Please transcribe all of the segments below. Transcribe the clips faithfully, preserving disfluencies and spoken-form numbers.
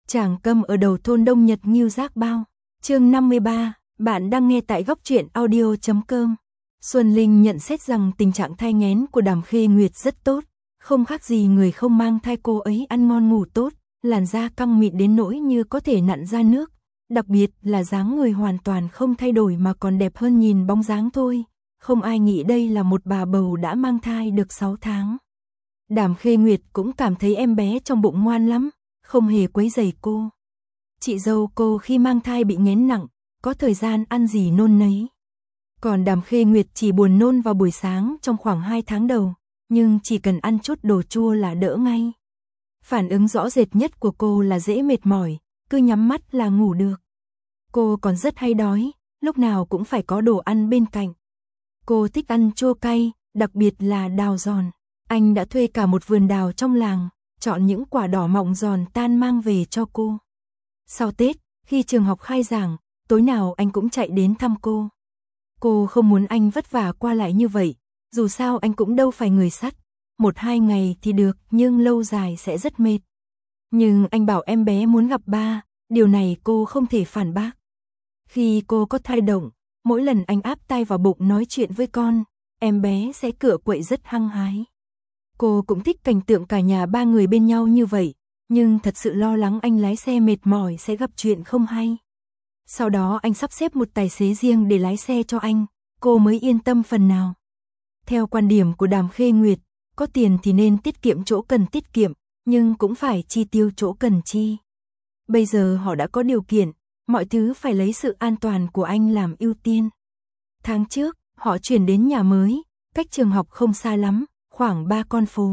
Tràng Câm ở đầu thôn Đông Nhật Ngưu Giác Bao. Chương năm mươi ba, bạn đang nghe tại góc truyện audio chấm com. Xuân Linh nhận xét rằng tình trạng thai nghén của Đàm Khê Nguyệt rất tốt, không khác gì người không mang thai, cô ấy ăn ngon ngủ tốt, làn da căng mịn đến nỗi như có thể nặn ra nước, đặc biệt là dáng người hoàn toàn không thay đổi mà còn đẹp hơn nhìn bóng dáng thôi, không ai nghĩ đây là một bà bầu đã mang thai được sáu tháng. Đàm Khê Nguyệt cũng cảm thấy em bé trong bụng ngoan lắm, không hề quấy rầy cô. Chị dâu cô khi mang thai bị nghén nặng, có thời gian ăn gì nôn nấy. Còn Đàm Khê Nguyệt chỉ buồn nôn vào buổi sáng trong khoảng hai tháng đầu, nhưng chỉ cần ăn chút đồ chua là đỡ ngay. Phản ứng rõ rệt nhất của cô là dễ mệt mỏi, cứ nhắm mắt là ngủ được. Cô còn rất hay đói, lúc nào cũng phải có đồ ăn bên cạnh. Cô thích ăn chua cay, đặc biệt là đào giòn. Anh đã thuê cả một vườn đào trong làng, chọn những quả đỏ mọng giòn tan mang về cho cô. Sau Tết, khi trường học khai giảng, tối nào anh cũng chạy đến thăm cô. Cô không muốn anh vất vả qua lại như vậy, dù sao anh cũng đâu phải người sắt, một hai ngày thì được nhưng lâu dài sẽ rất mệt. Nhưng anh bảo em bé muốn gặp ba, điều này cô không thể phản bác. Khi cô có thai động, mỗi lần anh áp tay vào bụng nói chuyện với con, em bé sẽ cựa quậy rất hăng hái. Cô cũng thích cảnh tượng cả nhà ba người bên nhau như vậy, nhưng thật sự lo lắng anh lái xe mệt mỏi sẽ gặp chuyện không hay. Sau đó anh sắp xếp một tài xế riêng để lái xe cho anh, cô mới yên tâm phần nào. Theo quan điểm của Đàm Khê Nguyệt, có tiền thì nên tiết kiệm chỗ cần tiết kiệm, nhưng cũng phải chi tiêu chỗ cần chi. Bây giờ họ đã có điều kiện, mọi thứ phải lấy sự an toàn của anh làm ưu tiên. Tháng trước, họ chuyển đến nhà mới, cách trường học không xa lắm, khoảng ba con phố.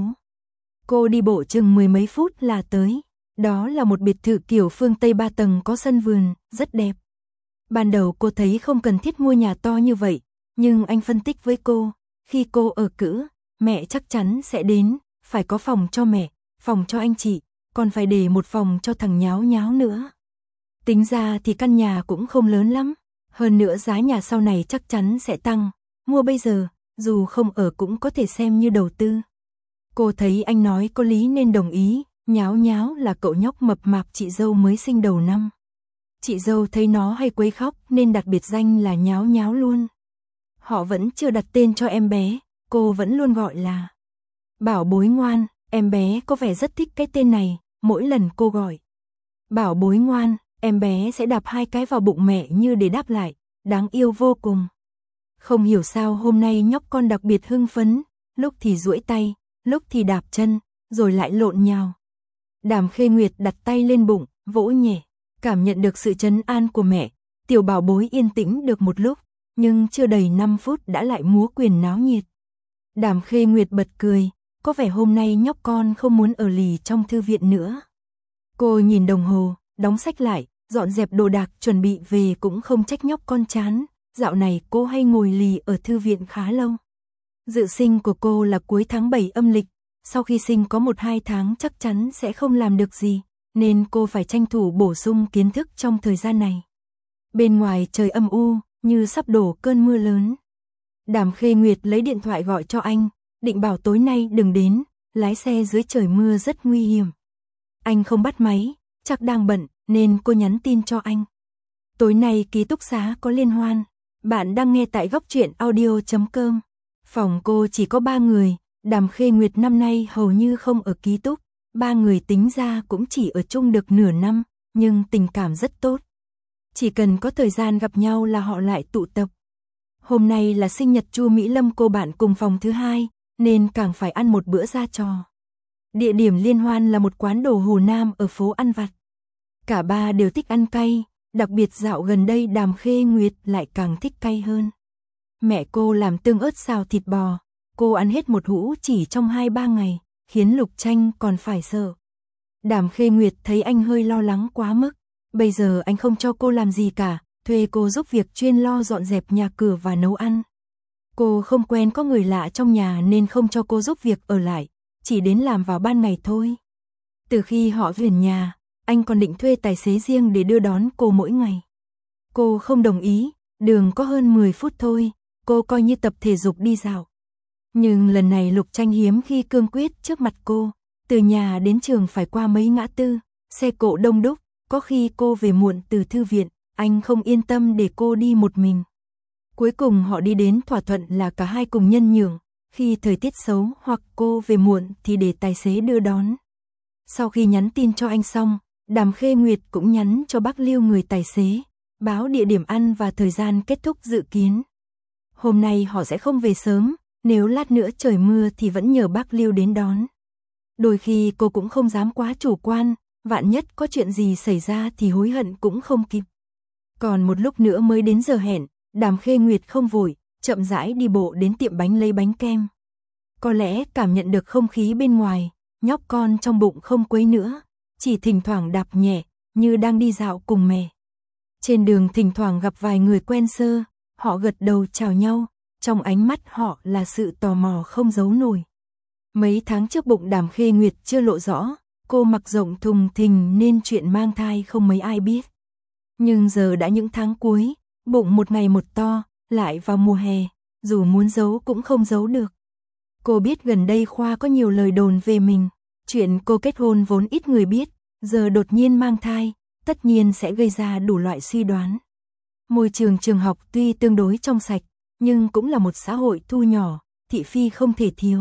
Cô đi bộ chừng mười mấy phút là tới. Đó là một biệt thự kiểu phương Tây ba tầng có sân vườn, rất đẹp. Ban đầu cô thấy không cần thiết mua nhà to như vậy, nhưng anh phân tích với cô, khi cô ở cữ, mẹ chắc chắn sẽ đến, phải có phòng cho mẹ, phòng cho anh chị, còn phải để một phòng cho thằng nháo nháo nữa. Tính ra thì căn nhà cũng không lớn lắm, hơn nữa giá nhà sau này chắc chắn sẽ tăng, mua bây giờ, dù không ở cũng có thể xem như đầu tư. Cô thấy anh nói có lý nên đồng ý, nháo nháo là cậu nhóc mập mạp chị dâu mới sinh đầu năm. Chị dâu thấy nó hay quấy khóc nên đặt biệt danh là nháo nháo luôn. Họ vẫn chưa đặt tên cho em bé, cô vẫn luôn gọi là Bảo Bối Ngoan, em bé có vẻ rất thích cái tên này, mỗi lần cô gọi Bảo Bối Ngoan, em bé sẽ đạp hai cái vào bụng mẹ như để đáp lại, đáng yêu vô cùng. Không hiểu sao hôm nay nhóc con đặc biệt hưng phấn, lúc thì duỗi tay, lúc thì đạp chân, rồi lại lộn nhào. Đàm Khê Nguyệt đặt tay lên bụng, vỗ nhẹ, cảm nhận được sự trấn an của mẹ, tiểu bảo bối yên tĩnh được một lúc, nhưng chưa đầy năm phút đã lại múa quyền náo nhiệt. Đàm Khê Nguyệt bật cười, có vẻ hôm nay nhóc con không muốn ở lì trong thư viện nữa. Cô nhìn đồng hồ, đóng sách lại, dọn dẹp đồ đạc chuẩn bị về, cũng không trách nhóc con chán, dạo này cô hay ngồi lì ở thư viện khá lâu. Dự sinh của cô là cuối tháng bảy âm lịch, sau khi sinh có một hai tháng chắc chắn sẽ không làm được gì, nên cô phải tranh thủ bổ sung kiến thức trong thời gian này. Bên ngoài trời âm u, như sắp đổ cơn mưa lớn. Đàm Khê Nguyệt lấy điện thoại gọi cho anh, định bảo tối nay đừng đến, lái xe dưới trời mưa rất nguy hiểm. Anh không bắt máy, chắc đang bận, nên cô nhắn tin cho anh. Tối nay ký túc xá có liên hoan, bạn đang nghe tại góc truyện audio chấm com. Phòng cô chỉ có ba người, Đàm Khê Nguyệt năm nay hầu như không ở ký túc, ba người tính ra cũng chỉ ở chung được nửa năm, nhưng tình cảm rất tốt. Chỉ cần có thời gian gặp nhau là họ lại tụ tập. Hôm nay là sinh nhật Chu Mỹ Lâm, cô bạn cùng phòng thứ hai, nên càng phải ăn một bữa ra trò. Địa điểm liên hoan là một quán đồ Hồ Nam ở phố ăn vặt. Cả ba đều thích ăn cay, đặc biệt dạo gần đây Đàm Khê Nguyệt lại càng thích cay hơn. Mẹ cô làm tương ớt xào thịt bò, cô ăn hết một hũ chỉ trong hai ba ngày, khiến Lục Tranh còn phải sợ. Đàm Khê Nguyệt thấy anh hơi lo lắng quá mức, bây giờ anh không cho cô làm gì cả, thuê cô giúp việc chuyên lo dọn dẹp nhà cửa và nấu ăn. Cô không quen có người lạ trong nhà nên không cho cô giúp việc ở lại, chỉ đến làm vào ban ngày thôi. Từ khi họ về nhà, anh còn định thuê tài xế riêng để đưa đón cô mỗi ngày. Cô không đồng ý, đường có hơn mười phút thôi, cô coi như tập thể dục đi dạo. Nhưng lần này Lục Tranh hiếm khi cương quyết trước mặt cô, từ nhà đến trường phải qua mấy ngã tư, xe cộ đông đúc, có khi cô về muộn từ thư viện, anh không yên tâm để cô đi một mình. Cuối cùng họ đi đến thỏa thuận là cả hai cùng nhân nhượng, khi thời tiết xấu hoặc cô về muộn thì để tài xế đưa đón. Sau khi nhắn tin cho anh xong, Đàm Khê Nguyệt cũng nhắn cho bác Lưu người tài xế, báo địa điểm ăn và thời gian kết thúc dự kiến. Hôm nay họ sẽ không về sớm, nếu lát nữa trời mưa thì vẫn nhờ bác Lưu đến đón. Đôi khi cô cũng không dám quá chủ quan, vạn nhất có chuyện gì xảy ra thì hối hận cũng không kịp. Còn một lúc nữa mới đến giờ hẹn, Đàm Khê Nguyệt không vội, chậm rãi đi bộ đến tiệm bánh lấy bánh kem. Có lẽ cảm nhận được không khí bên ngoài, nhóc con trong bụng không quấy nữa, chỉ thỉnh thoảng đạp nhẹ, như đang đi dạo cùng mẹ. Trên đường thỉnh thoảng gặp vài người quen sơ, họ gật đầu chào nhau, trong ánh mắt họ là sự tò mò không giấu nổi. Mấy tháng trước bụng Đàm Khê Nguyệt chưa lộ rõ, cô mặc rộng thùng thình nên chuyện mang thai không mấy ai biết. Nhưng giờ đã những tháng cuối, bụng một ngày một to, lại vào mùa hè, dù muốn giấu cũng không giấu được. Cô biết gần đây Khoa có nhiều lời đồn về mình, chuyện cô kết hôn vốn ít người biết, giờ đột nhiên mang thai, tất nhiên sẽ gây ra đủ loại suy đoán. Môi trường trường học tuy tương đối trong sạch, nhưng cũng là một xã hội thu nhỏ, thị phi không thể thiếu.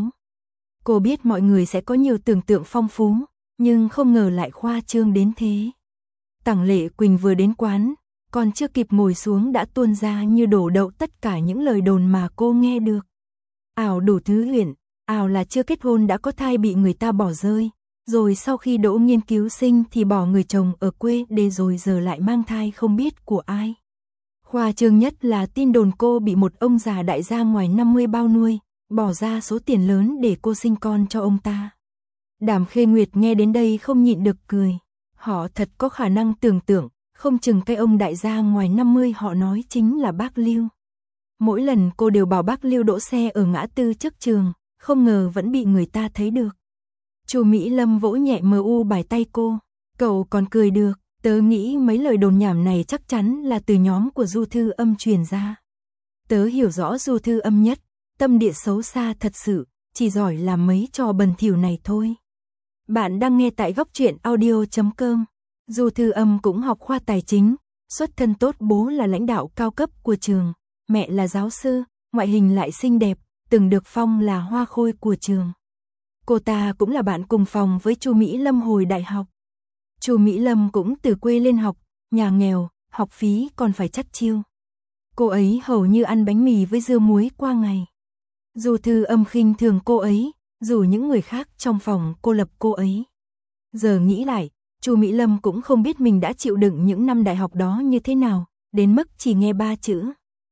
Cô biết mọi người sẽ có nhiều tưởng tượng phong phú, nhưng không ngờ lại khoa trương đến thế. Tằng Lệ Quỳnh vừa đến quán, còn chưa kịp ngồi xuống đã tuôn ra như đổ đậu tất cả những lời đồn mà cô nghe được. Ảo đủ thứ huyền, ảo là chưa kết hôn đã có thai bị người ta bỏ rơi, rồi sau khi đỗ nghiên cứu sinh thì bỏ người chồng ở quê để rồi giờ lại mang thai không biết của ai. Khoa trương nhất là tin đồn cô bị một ông già đại gia ngoài năm mươi bao nuôi, bỏ ra số tiền lớn để cô sinh con cho ông ta. Đàm Khê Nguyệt nghe đến đây không nhịn được cười. Họ thật có khả năng tưởng tượng, không chừng cái ông đại gia ngoài năm mươi họ nói chính là bác Lưu. Mỗi lần cô đều bảo bác Lưu đỗ xe ở ngã tư trước trường, không ngờ vẫn bị người ta thấy được. Chu Mỹ Lâm vỗ nhẹ mờ u bài tay cô. Cậu còn cười được, tớ nghĩ mấy lời đồn nhảm này chắc chắn là từ nhóm của Du Thư Âm truyền ra. Tớ hiểu rõ Du Thư Âm nhất, tâm địa xấu xa thật sự, chỉ giỏi làm mấy trò bẩn thỉu này thôi. Bạn đang nghe tại góc truyện audio chấm com. Du Thư Âm cũng học khoa tài chính, xuất thân tốt, bố là lãnh đạo cao cấp của trường, mẹ là giáo sư, ngoại hình lại xinh đẹp, từng được phong là hoa khôi của trường. Cô ta cũng là bạn cùng phòng với Chu Mỹ Lâm hồi đại học. Chu Mỹ Lâm cũng từ quê lên học, nhà nghèo, học phí còn phải chắt chiu. Cô ấy hầu như ăn bánh mì với dưa muối qua ngày. Du Thư Âm khinh thường cô ấy, dù những người khác trong phòng cô lập cô ấy. Giờ nghĩ lại, Chu Mỹ Lâm cũng không biết mình đã chịu đựng những năm đại học đó như thế nào, đến mức chỉ nghe ba chữ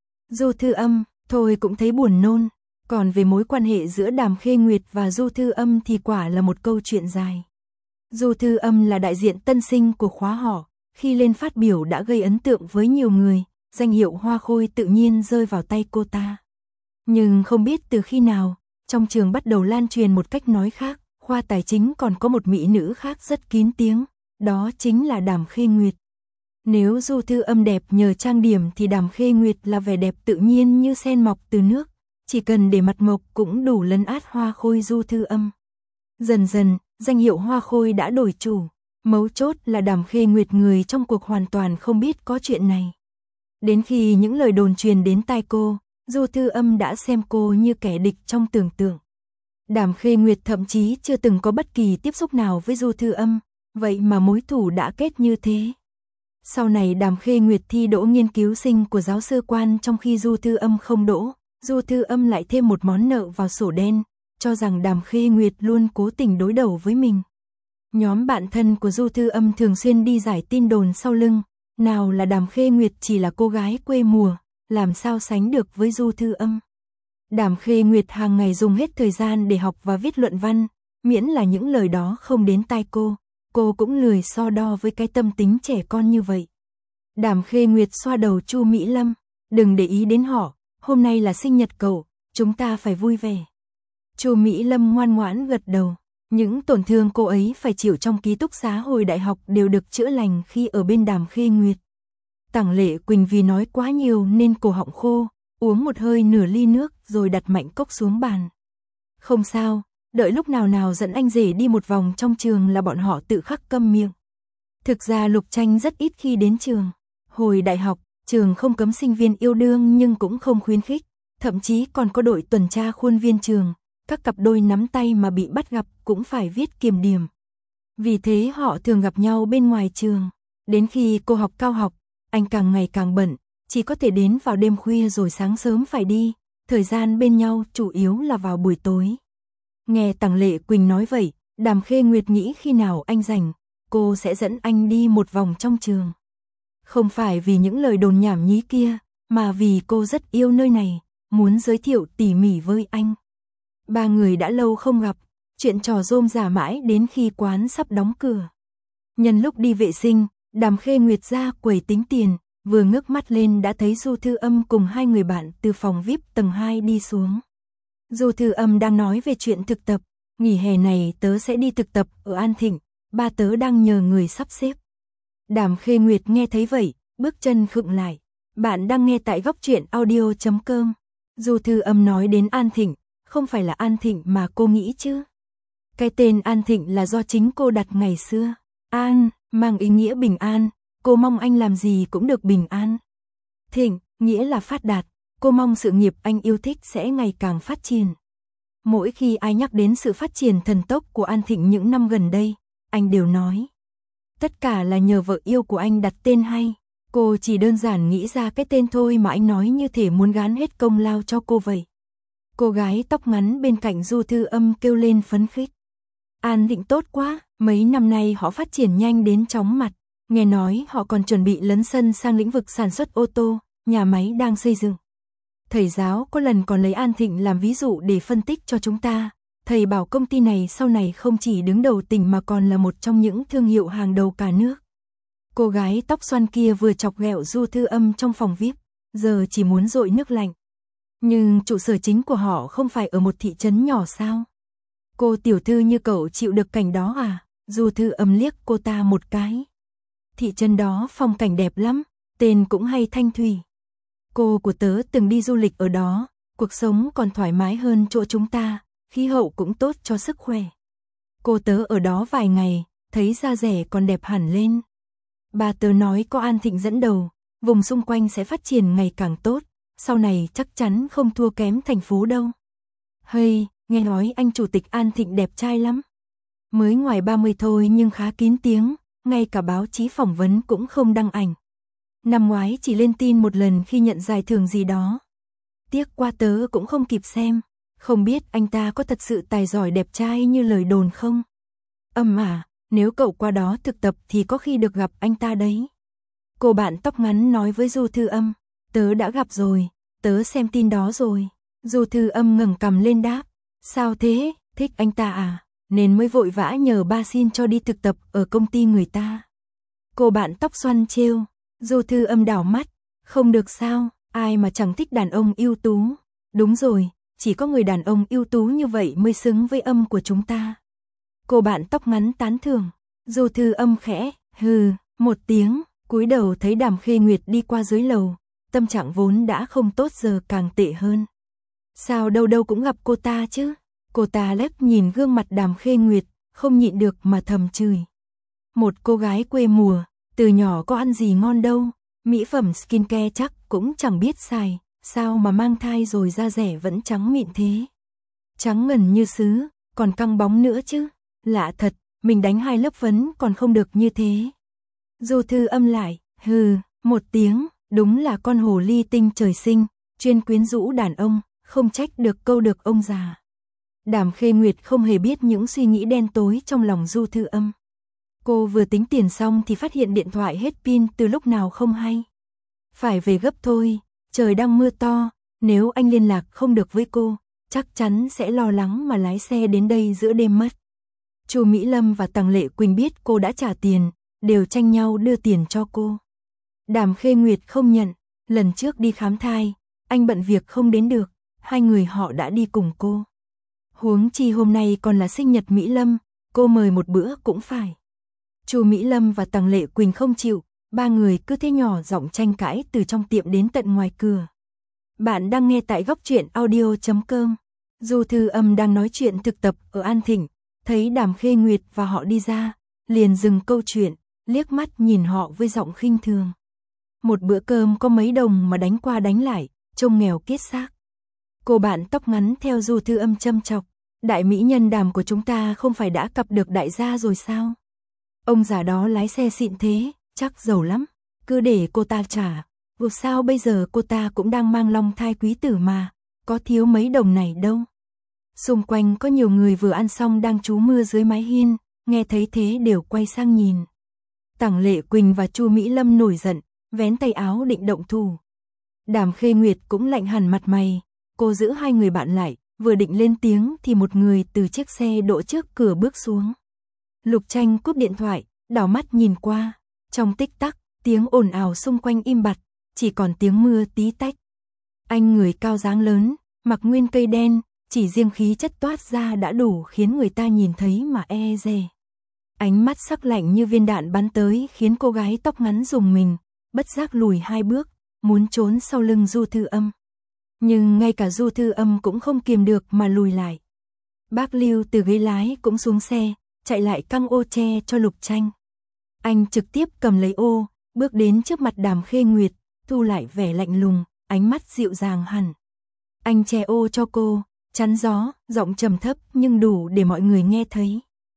Du Thư Âm, thôi cũng thấy buồn nôn. Còn về mối quan hệ giữa Đàm Khê Nguyệt và Du Thư Âm thì quả là một câu chuyện dài. Du Thư Âm là đại diện tân sinh của khóa họ, khi lên phát biểu đã gây ấn tượng với nhiều người, danh hiệu hoa khôi tự nhiên rơi vào tay cô ta. Nhưng không biết từ khi nào, trong trường bắt đầu lan truyền một cách nói khác, khoa tài chính còn có một mỹ nữ khác rất kín tiếng, đó chính là Đàm Khê Nguyệt. Nếu Du Thư Âm đẹp nhờ trang điểm thì Đàm Khê Nguyệt là vẻ đẹp tự nhiên như sen mọc từ nước, chỉ cần để mặt mộc cũng đủ lấn át hoa khôi Du Thư Âm. Dần dần, danh hiệu hoa khôi đã đổi chủ, mấu chốt là Đàm Khê Nguyệt người trong cuộc hoàn toàn không biết có chuyện này. Đến khi những lời đồn truyền đến tai cô, Du Thư Âm đã xem cô như kẻ địch trong tưởng tượng. Đàm Khê Nguyệt thậm chí chưa từng có bất kỳ tiếp xúc nào với Du Thư Âm, vậy mà mối thù đã kết như thế. Sau này Đàm Khê Nguyệt thi đỗ nghiên cứu sinh của giáo sư Quan trong khi Du Thư Âm không đỗ, Du Thư Âm lại thêm một món nợ vào sổ đen, cho rằng Đàm Khê Nguyệt luôn cố tình đối đầu với mình. Nhóm bạn thân của Du Thư Âm thường xuyên đi giải tin đồn sau lưng, nào là Đàm Khê Nguyệt chỉ là cô gái quê mùa, làm sao sánh được với Du Thư Âm. Đàm Khê Nguyệt hàng ngày dùng hết thời gian để học và viết luận văn, miễn là những lời đó không đến tai cô, cô cũng lười so đo với cái tâm tính trẻ con như vậy. Đàm Khê Nguyệt xoa đầu Chu Mỹ Lâm, đừng để ý đến họ, hôm nay là sinh nhật cậu, chúng ta phải vui vẻ. Chu Mỹ Lâm ngoan ngoãn gật đầu, những tổn thương cô ấy phải chịu trong ký túc xá hồi đại học đều được chữa lành khi ở bên Đàm Khê Nguyệt. Tằng Lệ Quỳnh vì nói quá nhiều nên cổ họng khô, uống một hơi nửa ly nước rồi đặt mạnh cốc xuống bàn. Không sao, đợi lúc nào nào dẫn anh rể đi một vòng trong trường là bọn họ tự khắc câm miệng. Thực ra Lục Tranh rất ít khi đến trường. Hồi đại học, trường không cấm sinh viên yêu đương nhưng cũng không khuyến khích, thậm chí còn có đội tuần tra khuôn viên trường, các cặp đôi nắm tay mà bị bắt gặp cũng phải viết kiểm điểm. Vì thế họ thường gặp nhau bên ngoài trường. Đến khi cô học cao học, anh càng ngày càng bận, chỉ có thể đến vào đêm khuya rồi sáng sớm phải đi, thời gian bên nhau chủ yếu là vào buổi tối. Nghe Tằng Lệ Quỳnh nói vậy, Đàm Khê Nguyệt nghĩ khi nào anh rảnh, cô sẽ dẫn anh đi một vòng trong trường. Không phải vì những lời đồn nhảm nhí kia, mà vì cô rất yêu nơi này, muốn giới thiệu tỉ mỉ với anh. Ba người đã lâu không gặp, chuyện trò rôm rả mãi đến khi quán sắp đóng cửa. Nhân lúc đi vệ sinh, Đàm Khê Nguyệt ra quầy tính tiền, vừa ngước mắt lên đã thấy Du Thư Âm cùng hai người bạn từ phòng vi ai pi tầng hai đi xuống. Du Thư Âm đang nói về chuyện thực tập, nghỉ hè này tớ sẽ đi thực tập ở An Thịnh, ba tớ đang nhờ người sắp xếp. Đàm Khê Nguyệt nghe thấy vậy, bước chân khựng lại. Bạn đang nghe tại góc truyện audio chấm com. Du Thư Âm nói đến An Thịnh, không phải là An Thịnh mà cô nghĩ chứ. Cái tên An Thịnh là do chính cô đặt ngày xưa. An, mang ý nghĩa bình an, cô mong anh làm gì cũng được bình an. Thịnh, nghĩa là phát đạt, cô mong sự nghiệp anh yêu thích sẽ ngày càng phát triển. Mỗi khi ai nhắc đến sự phát triển thần tốc của An Thịnh những năm gần đây, anh đều nói. Tất cả là nhờ vợ yêu của anh đặt tên hay. Cô chỉ đơn giản nghĩ ra cái tên thôi mà anh nói như thể muốn gán hết công lao cho cô vậy. Cô gái tóc ngắn bên cạnh Du Thư Âm kêu lên phấn khích. An Thịnh tốt quá, mấy năm nay họ phát triển nhanh đến chóng mặt. Nghe nói họ còn chuẩn bị lấn sân sang lĩnh vực sản xuất ô tô, nhà máy đang xây dựng. Thầy giáo có lần còn lấy An Thịnh làm ví dụ để phân tích cho chúng ta. Thầy bảo công ty này sau này không chỉ đứng đầu tỉnh mà còn là một trong những thương hiệu hàng đầu cả nước. Cô gái tóc xoăn kia vừa chọc ghẹo Du Thư Âm trong phòng vi ai pi, giờ chỉ muốn dội nước lạnh. Nhưng trụ sở chính của họ không phải ở một thị trấn nhỏ sao? Cô tiểu thư như cậu chịu được cảnh đó à? Du Thư Âm liếc cô ta một cái. Thị trấn đó phong cảnh đẹp lắm, tên cũng hay Thanh Thủy. Cô của tớ từng đi du lịch ở đó, cuộc sống còn thoải mái hơn chỗ chúng ta, khí hậu cũng tốt cho sức khỏe. Cô tớ ở đó vài ngày, thấy da rẻ còn đẹp hẳn lên. Bà tớ nói có An Thịnh dẫn đầu, vùng xung quanh sẽ phát triển ngày càng tốt, sau này chắc chắn không thua kém thành phố đâu. Hay, nghe nói anh chủ tịch An Thịnh đẹp trai lắm. Mới ngoài ba mươi thôi nhưng khá kín tiếng, ngay cả báo chí phỏng vấn cũng không đăng ảnh. Năm ngoái chỉ lên tin một lần khi nhận giải thưởng gì đó. Tiếc qua tớ cũng không kịp xem, không biết anh ta có thật sự tài giỏi đẹp trai như lời đồn không? Âm à, nếu cậu qua đó thực tập thì có khi được gặp anh ta đấy. Cô bạn tóc ngắn nói với Du Thư Âm, tớ đã gặp rồi, tớ xem tin đó rồi. Du Thư Âm ngẩng cằm lên đáp, sao thế, thích anh ta à, nên mới vội vã nhờ ba xin cho đi thực tập ở công ty người ta. Cô bạn tóc xoăn trêu, Du Thư Âm đảo mắt, không được sao, ai mà chẳng thích đàn ông ưu tú. Đúng rồi, chỉ có người đàn ông ưu tú như vậy mới xứng với Âm của chúng ta. Cô bạn tóc ngắn tán thưởng, Du Thư Âm khẽ, hừ, một tiếng, cúi đầu thấy Đàm Khê Nguyệt đi qua dưới lầu, tâm trạng vốn đã không tốt giờ càng tệ hơn. Sao đâu đâu cũng gặp cô ta chứ? Cô ta lép nhìn gương mặt Đàm Khê Nguyệt, không nhịn được mà thầm chửi. Một cô gái quê mùa, từ nhỏ có ăn gì ngon đâu, mỹ phẩm skincare chắc cũng chẳng biết xài, sao mà mang thai rồi da rẻ vẫn trắng mịn thế. Trắng ngần như sứ, còn căng bóng nữa chứ. Lạ thật, mình đánh hai lớp phấn còn không được như thế. Du Thư Âm lại, hừ, một tiếng, đúng là con hồ ly tinh trời sinh, chuyên quyến rũ đàn ông, không trách được câu được ông già. Đàm Khê Nguyệt không hề biết những suy nghĩ đen tối trong lòng Du Thư Âm. Cô vừa tính tiền xong thì phát hiện điện thoại hết pin từ lúc nào không hay. Phải về gấp thôi, trời đang mưa to, nếu anh liên lạc không được với cô, chắc chắn sẽ lo lắng mà lái xe đến đây giữa đêm mất. Chu Mỹ Lâm và Tằng Lệ Quỳnh biết cô đã trả tiền, đều tranh nhau đưa tiền cho cô. Đàm Khê Nguyệt không nhận, lần trước đi khám thai, anh bận việc không đến được, hai người họ đã đi cùng cô. Huống chi hôm nay còn là sinh nhật Mỹ Lâm, cô mời một bữa cũng phải. Chu Mỹ Lâm và Tằng Lệ Quỳnh không chịu, ba người cứ thế nhỏ giọng tranh cãi từ trong tiệm đến tận ngoài cửa. Bạn đang nghe tại góc truyện audio chấm com. Du Thư Âm đang nói chuyện thực tập ở An Thịnh, thấy Đàm Khê Nguyệt và họ đi ra, liền dừng câu chuyện, liếc mắt nhìn họ với giọng khinh thường. Một bữa cơm có mấy đồng mà đánh qua đánh lại, trông nghèo kiết xác. Cô bạn tóc ngắn theo Du Thư Âm châm chọc, đại mỹ nhân Đàm của chúng ta không phải đã cặp được đại gia rồi sao? Ông già đó lái xe xịn thế, chắc giàu lắm, cứ để cô ta trả. Dù sao bây giờ cô ta cũng đang mang long thai quý tử mà, có thiếu mấy đồng này đâu. Xung quanh có nhiều người vừa ăn xong đang trú mưa dưới mái hiên, nghe thấy thế đều quay sang nhìn. Tằng Lệ Quỳnh và Chu Mỹ Lâm nổi giận, vén tay áo định động thủ. Đàm Khê Nguyệt cũng lạnh hẳn mặt mày, cô giữ hai người bạn lại, vừa định lên tiếng thì một người từ chiếc xe đỗ trước cửa bước xuống. Lục Tranh cúp điện thoại, đảo mắt nhìn qua, trong tích tắc, tiếng ồn ào xung quanh im bặt, chỉ còn tiếng mưa tí tách. Anh người cao dáng lớn, mặc nguyên cây đen, chỉ riêng khí chất toát ra đã đủ khiến người ta nhìn thấy mà e dè. Ánh mắt sắc lạnh như viên đạn bắn tới khiến cô gái tóc ngắn rùng mình, bất giác lùi hai bước, muốn trốn sau lưng Du Thư Âm. Nhưng ngay cả Du Thư Âm cũng không kiềm được mà lùi lại. Bác Lưu từ ghế lái cũng xuống xe, chạy lại căng ô che cho Lục Tranh. Anh trực tiếp cầm lấy ô, bước đến trước mặt Đàm Khê Nguyệt, thu lại vẻ lạnh lùng, ánh mắt dịu dàng hẳn. Anh che ô cho cô, chắn gió, giọng trầm thấp nhưng đủ để mọi người nghe thấy.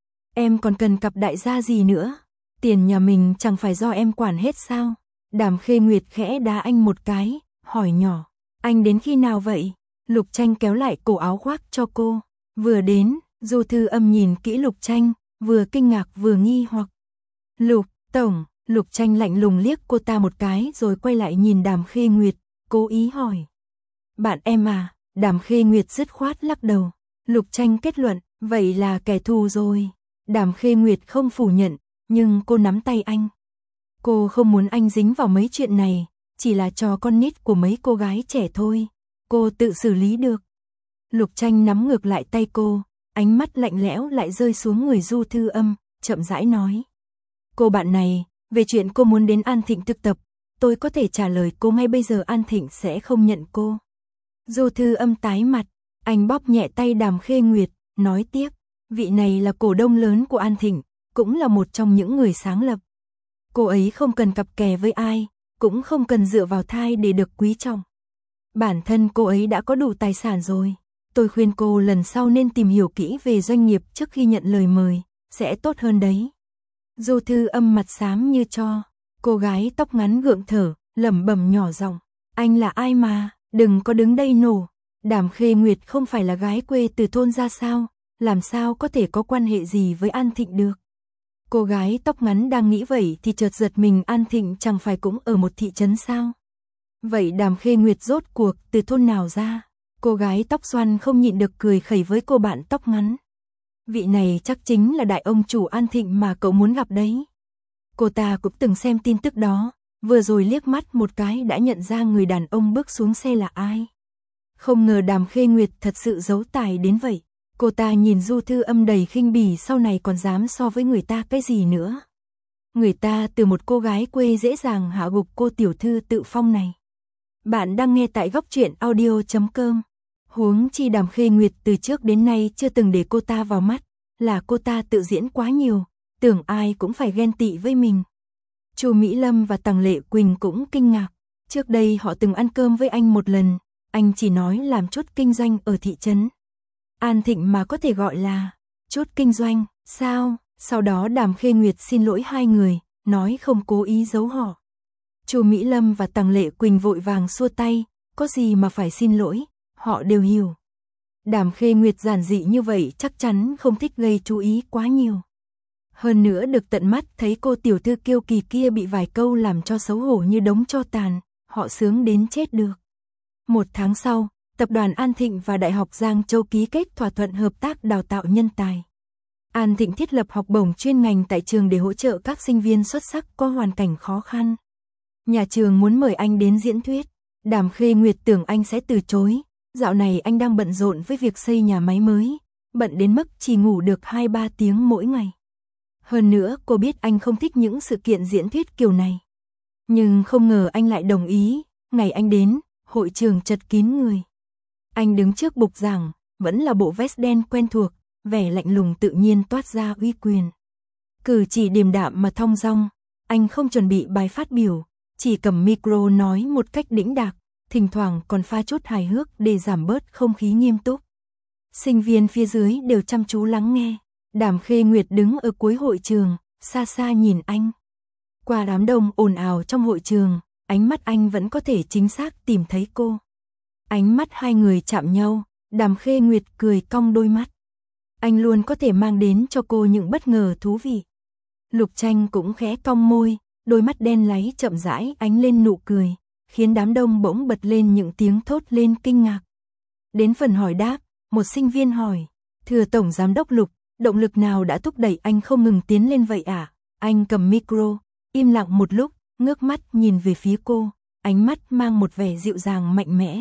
Em còn cần cặp đại gia gì nữa? Tiền nhà mình chẳng phải do em quản hết sao? Đàm Khê Nguyệt khẽ đá anh một cái, hỏi nhỏ. Anh đến khi nào vậy? Lục Tranh kéo lại cổ áo khoác cho cô. Vừa đến, Du Thư Âm nhìn kỹ Lục Tranh, vừa kinh ngạc vừa nghi hoặc. Lục, tổng, Lục Tranh lạnh lùng liếc cô ta một cái rồi quay lại nhìn Đàm Khê Nguyệt, cố ý hỏi. Bạn em à? Đàm Khê Nguyệt dứt khoát lắc đầu. Lục Tranh kết luận, vậy là kẻ thù rồi. Đàm Khê Nguyệt không phủ nhận, nhưng cô nắm tay anh. Cô không muốn anh dính vào mấy chuyện này, chỉ là trò con nít của mấy cô gái trẻ thôi. Cô tự xử lý được. Lục Tranh nắm ngược lại tay cô, ánh mắt lạnh lẽo lại rơi xuống người Du Thư Âm, chậm rãi nói. Cô bạn này, về chuyện cô muốn đến An Thịnh thực tập, tôi có thể trả lời cô ngay bây giờ An Thịnh sẽ không nhận cô. Du Thư Âm tái mặt, anh bóp nhẹ tay Đàm Khê Nguyệt, nói tiếp. Vị này là cổ đông lớn của An Thịnh, cũng là một trong những người sáng lập. Cô ấy không cần cặp kè với ai, cũng không cần dựa vào thai để được quý trọng. Bản thân cô ấy đã có đủ tài sản rồi. Tôi khuyên cô lần sau nên tìm hiểu kỹ về doanh nghiệp trước khi nhận lời mời, sẽ tốt hơn đấy. Du Thư Âm mặt xám như tro, cô gái tóc ngắn gượng thở, lẩm bẩm nhỏ giọng. Anh là ai mà, đừng có đứng đây nổ. Đàm Khê Nguyệt không phải là gái quê từ thôn ra sao, làm sao có thể có quan hệ gì với An Thịnh được. Cô gái tóc ngắn đang nghĩ vậy thì chợt giật mình, An Thịnh chẳng phải cũng ở một thị trấn sao? Vậy Đàm Khê Nguyệt rốt cuộc từ thôn nào ra? Cô gái tóc xoăn không nhịn được cười khẩy với cô bạn tóc ngắn. Vị này chắc chính là đại ông chủ An Thịnh mà cậu muốn gặp đấy. Cô ta cũng từng xem tin tức đó, vừa rồi liếc mắt một cái đã nhận ra người đàn ông bước xuống xe là ai. Không ngờ Đàm Khê Nguyệt thật sự giấu tài đến vậy. Cô ta nhìn Du Thư Âm đầy khinh bỉ, sau này còn dám so với người ta cái gì nữa. Người ta từ một cô gái quê dễ dàng hạ gục cô tiểu thư tự phong này. Bạn đang nghe tại góc truyện audio chấm com. Huống chi Đàm Khê Nguyệt từ trước đến nay chưa từng để cô ta vào mắt, là cô ta tự diễn quá nhiều, tưởng ai cũng phải ghen tị với mình. Chu Mỹ Lâm và Tằng Lệ Quỳnh cũng kinh ngạc, trước đây họ từng ăn cơm với anh một lần, anh chỉ nói làm chút kinh doanh ở thị trấn An Thịnh mà có thể gọi là chút kinh doanh, sao? Sau đó Đàm Khê Nguyệt xin lỗi hai người, nói không cố ý giấu họ. Chu Mỹ Lâm và Tằng Lệ Quỳnh vội vàng xua tay, có gì mà phải xin lỗi, họ đều hiểu. Đàm Khê Nguyệt giản dị như vậy chắc chắn không thích gây chú ý quá nhiều. Hơn nữa được tận mắt thấy cô tiểu thư kiêu kỳ kia bị vài câu làm cho xấu hổ như đống tro tàn, họ sướng đến chết được. Một tháng sau, Tập đoàn An Thịnh và Đại học Giang Châu ký kết thỏa thuận hợp tác đào tạo nhân tài. An Thịnh thiết lập học bổng chuyên ngành tại trường để hỗ trợ các sinh viên xuất sắc có hoàn cảnh khó khăn. Nhà trường muốn mời anh đến diễn thuyết. Đàm Khê Nguyệt tưởng anh sẽ từ chối. Dạo này anh đang bận rộn với việc xây nhà máy mới, bận đến mức chỉ ngủ được hai ba tiếng mỗi ngày. Hơn nữa cô biết anh không thích những sự kiện diễn thuyết kiểu này. Nhưng không ngờ anh lại đồng ý. Ngày anh đến, hội trường chật kín người. Anh đứng trước bục giảng, vẫn là bộ vest đen quen thuộc, vẻ lạnh lùng tự nhiên toát ra uy quyền. Cử chỉ điềm đạm mà thong dong, Anh không chuẩn bị bài phát biểu, chỉ cầm micro nói một cách đĩnh đạc, thỉnh thoảng còn pha chút hài hước để giảm bớt không khí nghiêm túc. Sinh viên phía dưới đều chăm chú lắng nghe. Đàm Khê Nguyệt đứng ở cuối hội trường, xa xa nhìn anh. Qua đám đông ồn ào trong hội trường, ánh mắt anh vẫn có thể chính xác tìm thấy cô. Ánh mắt hai người chạm nhau, Đàm Khê Nguyệt cười cong đôi mắt. Anh luôn có thể mang đến cho cô những bất ngờ thú vị. Lục Tranh cũng khẽ cong môi, đôi mắt đen láy chậm rãi ánh lên nụ cười, khiến đám đông bỗng bật lên những tiếng thốt lên kinh ngạc. Đến phần hỏi đáp, một sinh viên hỏi, thưa Tổng Giám đốc Lục, động lực nào đã thúc đẩy anh không ngừng tiến lên vậy ạ? À? Anh cầm micro, im lặng một lúc, ngước mắt nhìn về phía cô, ánh mắt mang một vẻ dịu dàng mạnh mẽ.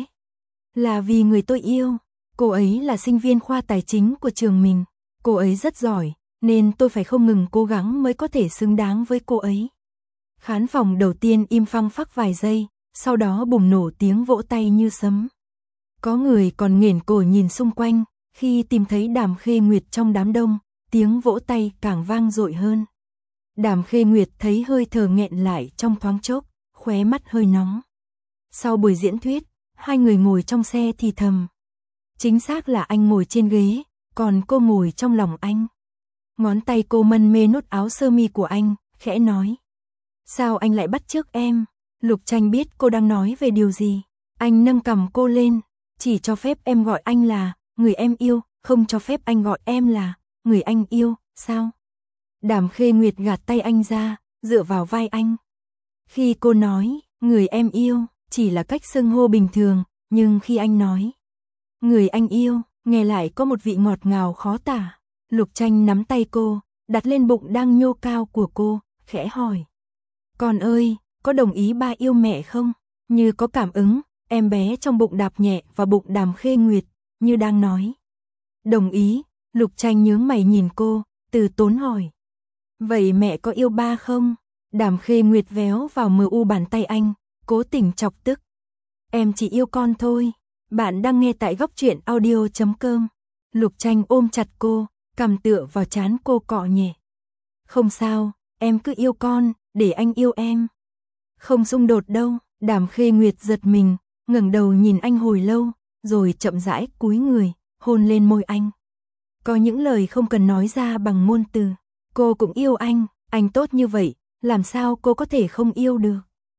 Là vì người tôi yêu, cô ấy là sinh viên khoa tài chính của trường mình, cô ấy rất giỏi, nên tôi phải không ngừng cố gắng mới có thể xứng đáng với cô ấy. Khán phòng đầu tiên im phăng phắc vài giây, sau đó bùng nổ tiếng vỗ tay như sấm. Có người còn nghển cổ nhìn xung quanh, khi tìm thấy Đàm Khê Nguyệt trong đám đông, tiếng vỗ tay càng vang dội hơn. Đàm Khê Nguyệt thấy hơi thở nghẹn lại trong thoáng chốc, khóe mắt hơi nóng. Sau buổi diễn thuyết, hai người ngồi trong xe thì thầm. Chính xác là anh ngồi trên ghế, còn cô ngồi trong lòng anh. Ngón tay cô mân mê nút áo sơ mi của anh, khẽ nói. Sao anh lại bắt chước em? Lục Tranh biết cô đang nói về điều gì. Anh nâng cằm cô lên, chỉ cho phép em gọi anh là người em yêu, không cho phép anh gọi em là người anh yêu, sao? Đàm Khê Nguyệt gạt tay anh ra, dựa vào vai anh. Khi cô nói, người em yêu, chỉ là cách xưng hô bình thường, nhưng khi anh nói, người anh yêu, nghe lại có một vị ngọt ngào khó tả. Lục Tranh nắm tay cô, đặt lên bụng đang nhô cao của cô, khẽ hỏi. Con ơi, có đồng ý ba yêu mẹ không? Như có cảm ứng, em bé trong bụng đạp nhẹ vào bụng Đàm Khê Nguyệt, như đang nói. Đồng ý, Lục Tranh nhướng mày nhìn cô, từ tốn hỏi. Vậy mẹ có yêu ba không? Đàm Khê Nguyệt véo vào mờ u bàn tay anh, cố tình chọc tức. Em chỉ yêu con thôi. Bạn đang nghe tại góc truyện audio chấm com. Lục Tranh ôm chặt cô, cằm tựa vào trán cô cọ nhẹ. Không sao, em cứ yêu con, để anh yêu em. Không xung đột đâu. Đàm Khê Nguyệt giật mình, ngẩng đầu nhìn anh hồi lâu, rồi chậm rãi cúi người, hôn lên môi anh. Có những lời không cần nói ra bằng ngôn từ. Cô cũng yêu anh, anh tốt như vậy, làm sao cô có thể không yêu được?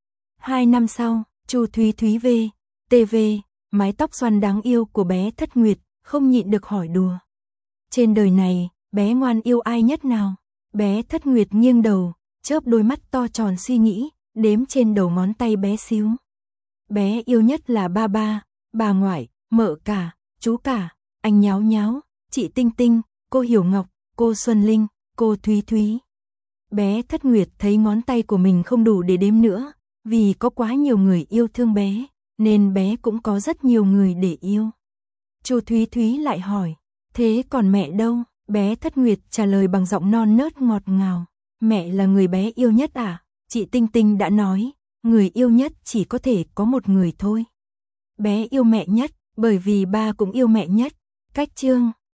Hai năm sau, Chu Thúy Thúy về, ti vi, mái tóc xoăn đáng yêu của bé Thất Nguyệt, không nhịn được hỏi đùa. Trên đời này, bé ngoan yêu ai nhất nào? Bé Thất Nguyệt nghiêng đầu, chớp đôi mắt to tròn suy nghĩ, đếm trên đầu ngón tay bé xíu. Bé yêu nhất là ba ba, bà ngoại, mợ cả, chú cả, anh Nháo Nháo, chị Tinh Tinh, cô Hiểu Ngọc, cô Xuân Linh, cô Thúy Thúy. Bé Thất Nguyệt thấy ngón tay của mình không đủ để đếm nữa, vì có quá nhiều người yêu thương bé, nên bé cũng có rất nhiều người để yêu. Chu Thúy Thúy lại hỏi, thế còn mẹ đâu? Bé Thất Nguyệt trả lời bằng giọng non nớt ngọt ngào, mẹ là người bé yêu nhất à? Chị Tinh Tinh đã nói, người yêu nhất chỉ có thể có một người thôi. Bé yêu mẹ nhất, bởi vì ba cũng yêu mẹ nhất. Cách chương